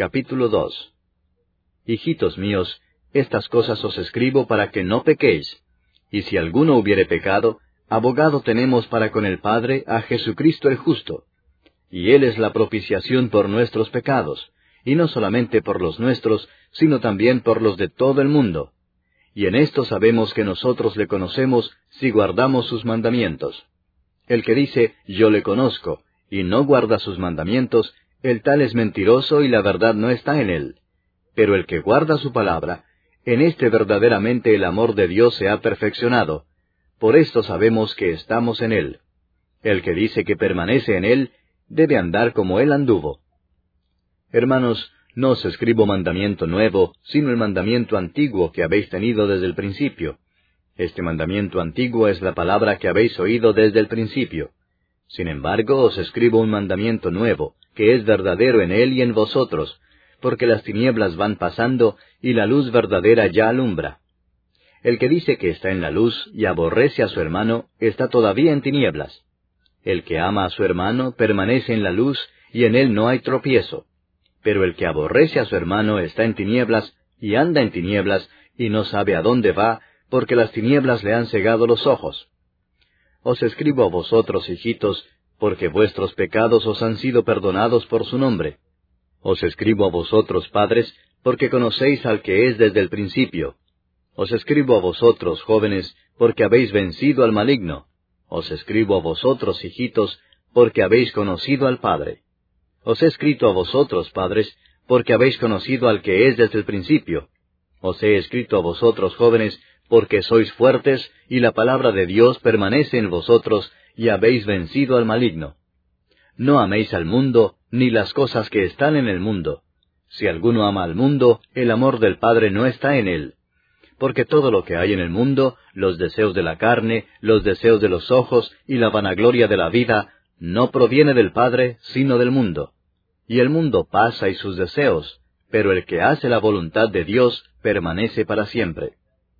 Capítulo 2. Hijitos míos, estas cosas os escribo para que no pequéis. Y si alguno hubiere pecado, abogado tenemos para con el Padre a Jesucristo el justo. Y Él es la propiciación por nuestros pecados, y no solamente por los nuestros, sino también por los de todo el mundo. Y en esto sabemos que nosotros le conocemos si guardamos sus mandamientos. El que dice, yo le conozco, y no guarda sus mandamientos, el tal es mentiroso y la verdad no está en él. Pero el que guarda su palabra, en éste verdaderamente el amor de Dios se ha perfeccionado. Por esto sabemos que estamos en él. El que dice que permanece en él, debe andar como él anduvo. Hermanos, no os escribo mandamiento nuevo, sino el mandamiento antiguo que habéis tenido desde el principio. Este mandamiento antiguo es la palabra que habéis oído desde el principio. Sin embargo, os escribo un mandamiento nuevo, que es verdadero en él y en vosotros, porque las tinieblas van pasando y la luz verdadera ya alumbra. El que dice que está en la luz y aborrece a su hermano, está todavía en tinieblas. El que ama a su hermano permanece en la luz y en él no hay tropiezo. Pero el que aborrece a su hermano está en tinieblas y anda en tinieblas y no sabe a dónde va, porque las tinieblas le han cegado los ojos. Os escribo a vosotros, hijitos, porque vuestros pecados os han sido perdonados por su nombre. Os escribo a vosotros, padres, porque conocéis al que es desde el principio. Os escribo a vosotros, jóvenes, porque habéis vencido al maligno. Os escribo a vosotros, hijitos, porque habéis conocido al Padre. Os he escrito a vosotros, padres, porque habéis conocido al que es desde el principio. Os he escrito a vosotros, jóvenes, porque sois fuertes, y la palabra de Dios permanece en vosotros, y habéis vencido al maligno. No améis al mundo, ni las cosas que están en el mundo. Si alguno ama al mundo, el amor del Padre no está en él. Porque todo lo que hay en el mundo, los deseos de la carne, los deseos de los ojos, y la vanagloria de la vida, no proviene del Padre, sino del mundo. Y el mundo pasa y sus deseos, pero el que hace la voluntad de Dios permanece para siempre.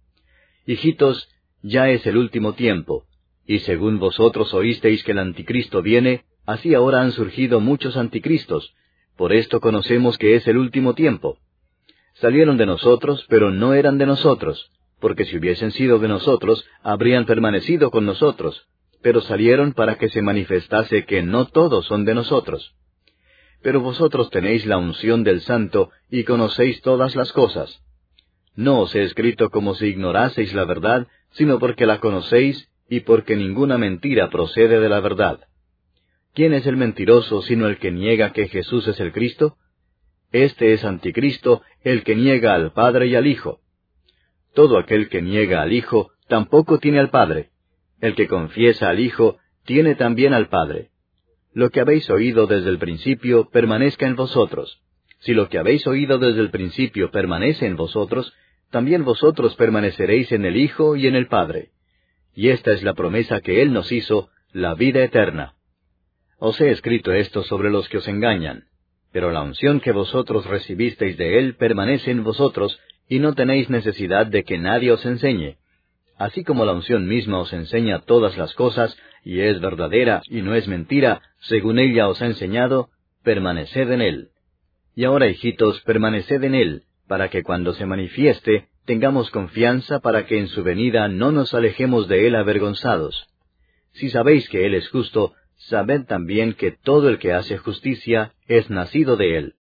Hijitos, ya es el último tiempo, y según vosotros oísteis que el anticristo viene, así ahora han surgido muchos anticristos. Por esto conocemos que es el último tiempo. Salieron de nosotros, pero no eran de nosotros, porque si hubiesen sido de nosotros, habrían permanecido con nosotros, pero salieron para que se manifestase que no todos son de nosotros. Pero vosotros tenéis la unción del Santo, y conocéis todas las cosas. No os he escrito como si ignoraseis la verdad, sino porque la conocéis, y porque ninguna mentira procede de la verdad. ¿Quién es el mentiroso sino el que niega que Jesús es el Cristo? Este es anticristo, el que niega al Padre y al Hijo. Todo aquel que niega al Hijo, tampoco tiene al Padre. El que confiesa al Hijo, tiene también al Padre. Lo que habéis oído desde el principio, permanezca en vosotros. Si lo que habéis oído desde el principio permanece en vosotros, también vosotros permaneceréis en el Hijo y en el Padre. Y esta es la promesa que Él nos hizo, la vida eterna. Os he escrito esto sobre los que os engañan. Pero la unción que vosotros recibisteis de Él permanece en vosotros, y no tenéis necesidad de que nadie os enseñe. Así como la unción misma os enseña todas las cosas, y es verdadera y no es mentira, según ella os ha enseñado, permaneced en Él. Y ahora, hijitos, permaneced en Él, para que cuando se manifieste, tengamos confianza para que en su venida no nos alejemos de Él avergonzados. Si sabéis que Él es justo, sabed también que todo el que hace justicia es nacido de Él.